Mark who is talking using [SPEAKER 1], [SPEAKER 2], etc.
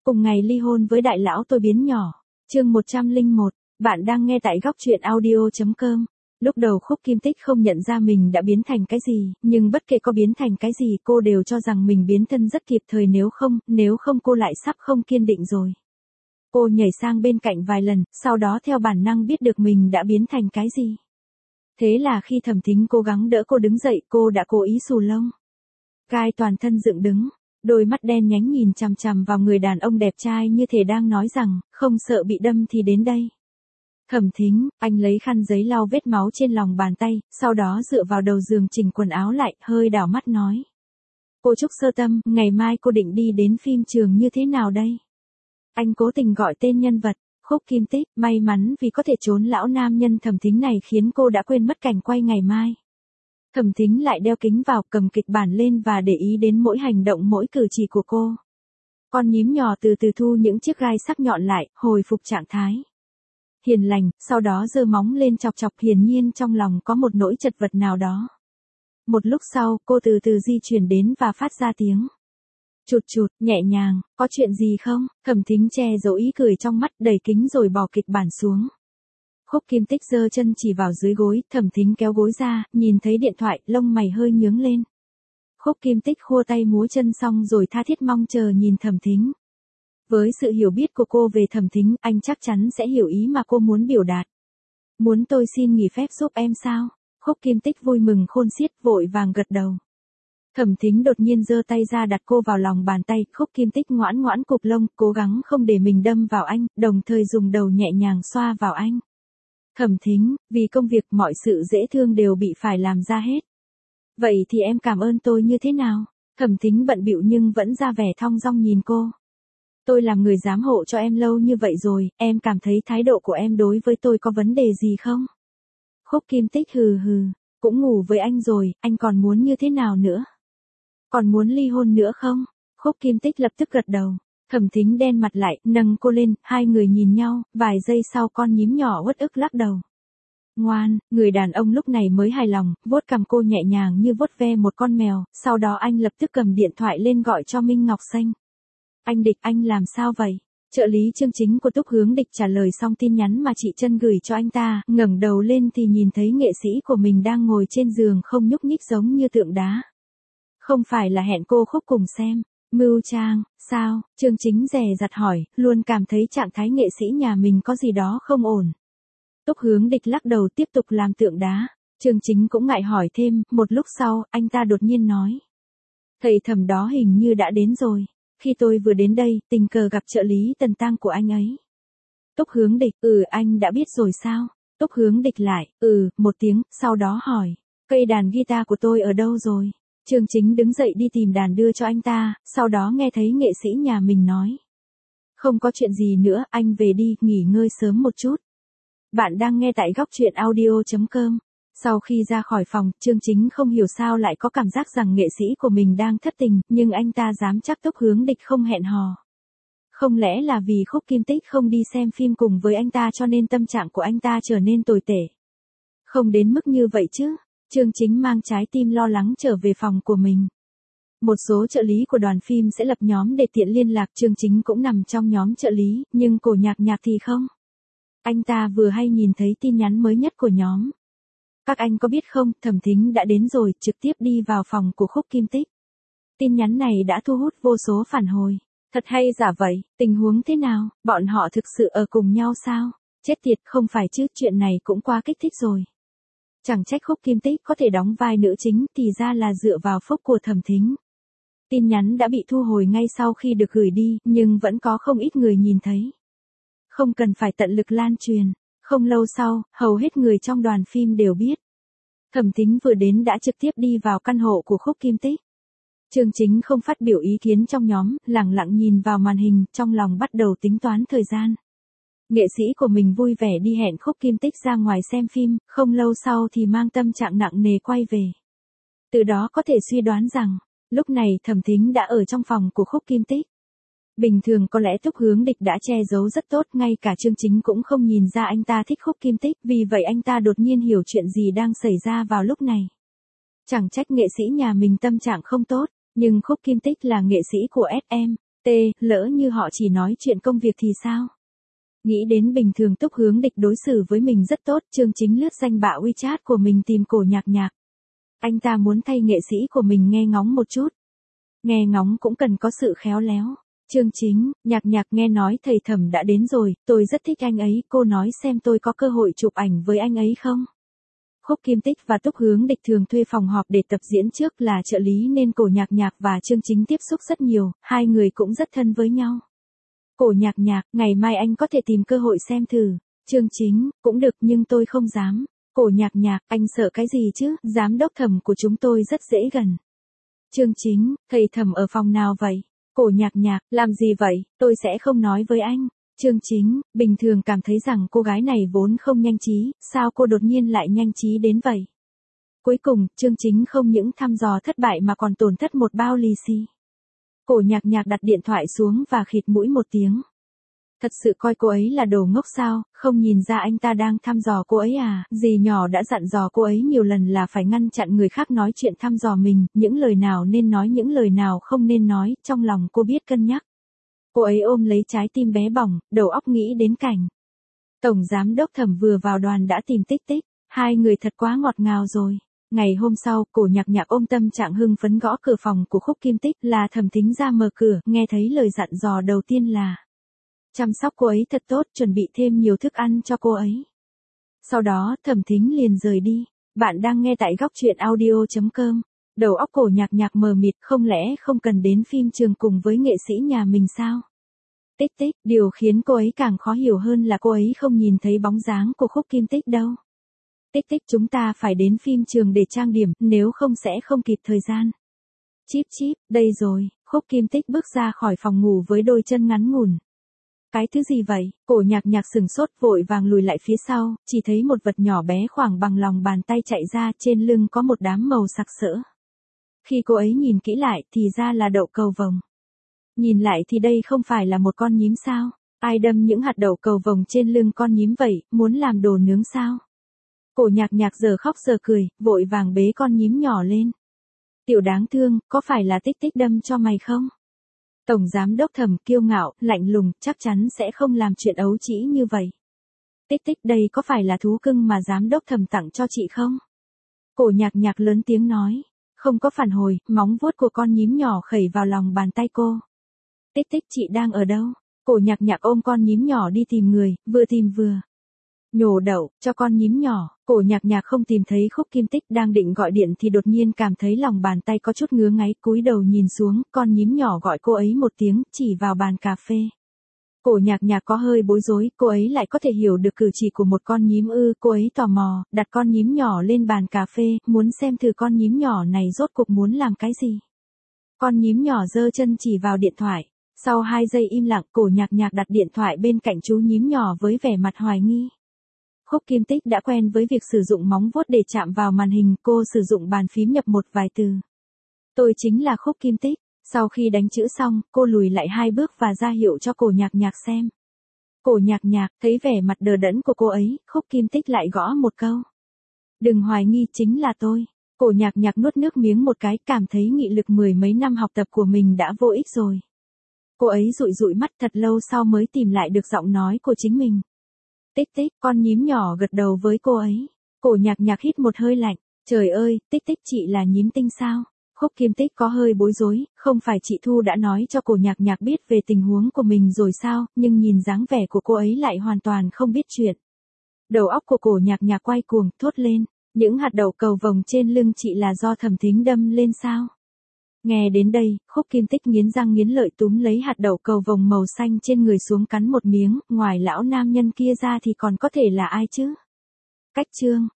[SPEAKER 1] Cùng ngày ly hôn với đại lão tôi biến nhỏ. Chương 101, bạn đang nghe tại góc truyện audio.com. Lúc đầu Khúc Kim Tích không nhận ra mình đã biến thành cái gì, nhưng bất kể có biến thành cái gì cô đều cho rằng mình biến thân rất kịp thời, nếu không cô lại sắp không kiên định rồi. Cô nhảy sang bên cạnh vài lần, sau đó theo bản năng biết được mình đã biến thành cái gì. Thế là khi Thẩm Thính cố gắng đỡ cô đứng dậy, cô đã cố ý xù lông. Gai toàn thân dựng đứng, đôi mắt đen nhánh nhìn chằm chằm vào người đàn ông đẹp trai như thể đang nói rằng, không sợ bị đâm thì đến đây. Thẩm Thính, anh lấy khăn giấy lau vết máu trên lòng bàn tay, sau đó dựa vào đầu giường chỉnh quần áo lại, hơi đảo mắt nói. Cô Trúc Sơ Tâm, ngày mai cô định đi đến phim trường như thế nào đây? Anh cố tình gọi tên nhân vật, Khúc Kim Tích, may mắn vì có thể trốn lão nam nhân Thẩm Thính này khiến cô đã quên mất cảnh quay ngày mai. Thẩm Thính lại đeo kính vào, cầm kịch bản lên và để ý đến mỗi hành động mỗi cử chỉ của cô. Con nhím nhỏ từ từ thu những chiếc gai sắc nhọn lại, hồi phục trạng thái hiền lành, sau đó giơ móng lên chọc chọc, hiển nhiên trong lòng có một nỗi chật vật nào đó. Một lúc sau, cô từ từ di chuyển đến và phát ra tiếng chụt chụt, nhẹ nhàng, có chuyện gì không? Thẩm Thính che giấu ý cười trong mắt, đẩy kính rồi bỏ kịch bản xuống. Khúc Kim Tích giơ chân chỉ vào dưới gối, Thẩm Thính kéo gối ra, nhìn thấy điện thoại, lông mày hơi nhướng lên. Khúc Kim Tích khua tay múa chân xong rồi tha thiết mong chờ nhìn Thẩm Thính. Với sự hiểu biết của cô về Thẩm Thính, anh chắc chắn sẽ hiểu ý mà cô muốn biểu đạt. Muốn tôi xin nghỉ phép giúp em sao? Khúc Kim Tích vui mừng khôn xiết, vội vàng gật đầu. Thẩm Thính đột nhiên giơ tay ra đặt cô vào lòng bàn tay, Khúc Kim Tích ngoãn ngoãn cụp lông, cố gắng không để mình đâm vào anh, đồng thời dùng đầu nhẹ nhàng xoa vào anh. Thẩm Thính, vì công việc mọi sự dễ thương đều bị phải làm ra hết. Vậy thì em cảm ơn tôi như thế nào? Thẩm Thính bận bịu nhưng vẫn ra vẻ thong dong nhìn cô. Tôi làm người giám hộ cho em lâu như vậy rồi, em cảm thấy thái độ của em đối với tôi có vấn đề gì không? Khúc Kim Tích hừ hừ, cũng ngủ với anh rồi, anh còn muốn như thế nào nữa? Còn muốn ly hôn nữa không? Khúc Kim Tích lập tức gật đầu. Thẩm Thính đen mặt lại, nâng cô lên, hai người nhìn nhau, vài giây sau con nhím nhỏ uất ức lắc đầu. Ngoan, người đàn ông lúc này mới hài lòng, vuốt cằm cô nhẹ nhàng như vuốt ve một con mèo, sau đó anh lập tức cầm điện thoại lên gọi cho Minh Ngọc Xanh. Anh Địch, anh làm sao vậy? Trợ lý chương chính của Túc Hướng Địch trả lời xong tin nhắn mà chị Trân gửi cho anh ta, ngẩng đầu lên thì nhìn thấy nghệ sĩ của mình đang ngồi trên giường không nhúc nhích giống như tượng đá. Không phải là hẹn cô Khúc cùng xem. Mưu Trang, sao? Chương chính dè dặt hỏi, luôn cảm thấy trạng thái nghệ sĩ nhà mình có gì đó không ổn. Túc Hướng Địch lắc đầu tiếp tục làm tượng đá. Chương chính cũng ngại hỏi thêm, một lúc sau, anh ta đột nhiên nói. Thầy Thẩm đó hình như đã đến rồi. Khi tôi vừa đến đây, tình cờ gặp trợ lý Tần Tăng của anh ấy. Túc Hướng Địch, anh đã biết rồi sao? Túc Hướng Địch lại, một tiếng, sau đó hỏi. Cây đàn guitar của tôi ở đâu rồi? Chương chính đứng dậy đi tìm đàn đưa cho anh ta, sau đó nghe thấy nghệ sĩ nhà mình nói. Không có chuyện gì nữa, anh về đi, nghỉ ngơi sớm một chút. Bạn đang nghe tại góc truyện audio.com. Sau khi ra khỏi phòng, Chương chính không hiểu sao lại có cảm giác rằng nghệ sĩ của mình đang thất tình, nhưng anh ta dám chắc Túc Hướng Địch không hẹn hò. Không lẽ là vì Khúc Kim Tích không đi xem phim cùng với anh ta cho nên tâm trạng của anh ta trở nên tồi tệ? Không đến mức như vậy chứ. Chương chính mang trái tim lo lắng trở về phòng của mình. Một số trợ lý của đoàn phim sẽ lập nhóm để tiện liên lạc, Chương chính cũng nằm trong nhóm trợ lý, nhưng Cổ Nhạc Nhạc thì không. Anh ta vừa hay nhìn thấy tin nhắn mới nhất của nhóm. Các anh có biết không, Thẩm Thính đã đến rồi, trực tiếp đi vào phòng của Khúc Kim Tích. Tin nhắn này đã thu hút vô số phản hồi. Thật hay giả vậy, tình huống thế nào, bọn họ thực sự ở cùng nhau sao? Chết tiệt, không phải chứ, chuyện này cũng quá kích thích rồi. Chẳng trách Khúc Kim Tích có thể đóng vai nữ chính, thì ra là dựa vào phúc của Thẩm Thính. Tin nhắn đã bị thu hồi ngay sau khi được gửi đi, nhưng vẫn có không ít người nhìn thấy. Không cần phải tận lực lan truyền. Không lâu sau, hầu hết người trong đoàn phim đều biết. Thẩm Thính vừa đến đã trực tiếp đi vào căn hộ của Khúc Kim Tích. Chương chính không phát biểu ý kiến trong nhóm, lặng lặng nhìn vào màn hình, trong lòng bắt đầu tính toán thời gian. Nghệ sĩ của mình vui vẻ đi hẹn Khúc Kim Tích ra ngoài xem phim, không lâu sau thì mang tâm trạng nặng nề quay về. Từ đó có thể suy đoán rằng, lúc này Thẩm Thính đã ở trong phòng của Khúc Kim Tích. Bình thường có lẽ Túc Hướng Địch đã che giấu rất tốt, ngay cả Chương chính cũng không nhìn ra anh ta thích Khúc Kim Tích, vì vậy anh ta đột nhiên hiểu chuyện gì đang xảy ra vào lúc này. Chẳng trách nghệ sĩ nhà mình tâm trạng không tốt, nhưng Khúc Kim Tích là nghệ sĩ của SM. Lỡ như họ chỉ nói chuyện công việc thì sao? Nghĩ đến bình thường Túc Hướng Địch đối xử với mình rất tốt, Chương Chính lướt danh bạ WeChat của mình tìm Cổ Nhạc Nhạc. Anh ta muốn thay nghệ sĩ của mình nghe ngóng một chút. Nghe ngóng cũng cần có sự khéo léo. Chương Chính, Nhạc Nhạc nghe nói thầy Thẩm đã đến rồi, tôi rất thích anh ấy, cô nói xem tôi có cơ hội chụp ảnh với anh ấy không? Khúc Kim Tích và Túc Hướng Địch thường thuê phòng họp để tập diễn trước là trợ lý nên Cổ Nhạc Nhạc và Chương Chính tiếp xúc rất nhiều, hai người cũng rất thân với nhau. Cổ Nhạc Nhạc, ngày mai anh có thể tìm cơ hội xem thử. Chương Chính, cũng được nhưng tôi không dám. Cổ Nhạc Nhạc, anh sợ cái gì chứ, giám đốc Thẩm của chúng tôi rất dễ gần. Chương Chính, thầy Thẩm ở phòng nào vậy? Cổ Nhạc Nhạc, làm gì vậy, tôi sẽ không nói với anh. Chương Chính, bình thường cảm thấy rằng cô gái này vốn không nhanh trí, sao cô đột nhiên lại nhanh trí đến vậy? Cuối cùng, Chương Chính không những thăm dò thất bại mà còn tổn thất một bao lì xì. Cổ Nhạc Nhạc đặt điện thoại xuống và khịt mũi một tiếng. Thật sự coi cô ấy là đồ ngốc sao, không nhìn ra anh ta đang thăm dò cô ấy à, dì nhỏ đã dặn dò cô ấy nhiều lần là phải ngăn chặn người khác nói chuyện thăm dò mình, những lời nào nên nói những lời nào không nên nói, trong lòng cô biết cân nhắc. Cô ấy ôm lấy trái tim bé bỏng, đầu óc nghĩ đến cảnh. Tổng giám đốc Thẩm vừa vào đoàn đã tìm Tích Tích, hai người thật quá ngọt ngào rồi. Ngày hôm sau, Cổ Nhạc Nhạc ôm tâm trạng hưng phấn gõ cửa phòng của Khúc Kim Tích là Thẩm Thính ra mở cửa, nghe thấy lời dặn dò đầu tiên là chăm sóc cô ấy thật tốt, chuẩn bị thêm nhiều thức ăn cho cô ấy. Sau đó, Thẩm Thính liền rời đi. Bạn đang nghe tại góc truyện audio.com. Đầu óc Cổ Nhạc Nhạc mờ mịt, không lẽ không cần đến phim trường cùng với nghệ sĩ nhà mình sao? Tích Tích, điều khiến cô ấy càng khó hiểu hơn là cô ấy không nhìn thấy bóng dáng của Khúc Kim Tích đâu. Tích Tích, chúng ta phải đến phim trường để trang điểm, nếu không sẽ không kịp thời gian. Chíp chíp, đây rồi, Khúc Kim Tích bước ra khỏi phòng ngủ với đôi chân ngắn ngủn. Cái thứ gì vậy? Cổ Nhạc Nhạc sừng sốt vội vàng lùi lại phía sau, chỉ thấy một vật nhỏ bé khoảng bằng lòng bàn tay chạy ra, trên lưng có một đám màu sặc sỡ. Khi cô ấy nhìn kỹ lại thì ra là đậu cầu vồng. Nhìn lại thì đây không phải là một con nhím sao? Ai đâm những hạt đậu cầu vồng trên lưng con nhím vậy, muốn làm đồ nướng sao? Cổ Nhạc Nhạc giờ khóc giờ cười, vội vàng bế con nhím nhỏ lên. Tiểu đáng thương, có phải là Tích Tích đâm cho mày không? Tổng giám đốc Thẩm kiêu ngạo, lạnh lùng, chắc chắn sẽ không làm chuyện ấu trĩ như vậy. Tích Tích, đây có phải là thú cưng mà giám đốc Thẩm tặng cho chị không? Cổ Nhạc Nhạc lớn tiếng nói. Không có phản hồi, móng vuốt của con nhím nhỏ khẩy vào lòng bàn tay cô. Tích Tích, chị đang ở đâu? Cổ Nhạc Nhạc ôm con nhím nhỏ đi tìm người, vừa tìm vừa nhổ đậu cho con nhím nhỏ. Cổ Nhạc Nhạc không tìm thấy Khúc Kim Tích, đang định gọi điện thì đột nhiên cảm thấy lòng bàn tay có chút ngứa ngáy, cúi đầu nhìn xuống, con nhím nhỏ gọi cô ấy một tiếng, chỉ vào bàn cà phê. Cổ Nhạc Nhạc có hơi bối rối, cô ấy lại có thể hiểu được cử chỉ của một con nhím ư? Cô ấy tò mò, đặt con nhím nhỏ lên bàn cà phê, muốn xem thử con nhím nhỏ này rốt cuộc muốn làm cái gì. Con nhím nhỏ giơ chân chỉ vào điện thoại. Sau 2 giây im lặng, Cổ Nhạc Nhạc đặt điện thoại bên cạnh chú nhím nhỏ với vẻ mặt hoài nghi. Khúc Kim Tích đã quen với việc sử dụng móng vuốt để chạm vào màn hình, cô sử dụng bàn phím nhập một vài từ. Tôi chính là Khúc Kim Tích. Sau khi đánh chữ xong, cô lùi lại 2 bước và ra hiệu cho Cổ Nhạc Nhạc xem. Cổ Nhạc Nhạc thấy vẻ mặt đờ đẫn của cô ấy, Khúc Kim Tích lại gõ một câu. Đừng hoài nghi, chính là tôi. Cổ Nhạc Nhạc nuốt nước miếng một cái, cảm thấy nghị lực 10 mấy năm học tập của mình đã vô ích rồi. Cô ấy dụi dụi mắt, thật lâu sau mới tìm lại được giọng nói của chính mình. Tích Tích, con nhím nhỏ gật đầu với cô ấy. Cổ Nhạc Nhạc hít một hơi lạnh. Trời ơi, Tích Tích, chị là nhím tinh sao? Khúc Kim Tích có hơi bối rối, không phải chị Thu đã nói cho Cổ Nhạc Nhạc biết về tình huống của mình rồi sao, nhưng nhìn dáng vẻ của cô ấy lại hoàn toàn không biết chuyện. Đầu óc của Cổ Nhạc Nhạc quay cuồng, thốt lên, những hạt đậu cầu vồng trên lưng chị là do Thẩm Thính đâm lên sao? Nghe đến đây, Khúc Kim Tích nghiến răng nghiến lợi túm lấy hạt đậu cầu vồng màu xanh trên người xuống cắn một miếng, ngoài lão nam nhân kia ra thì còn có thể là ai chứ? Cách chương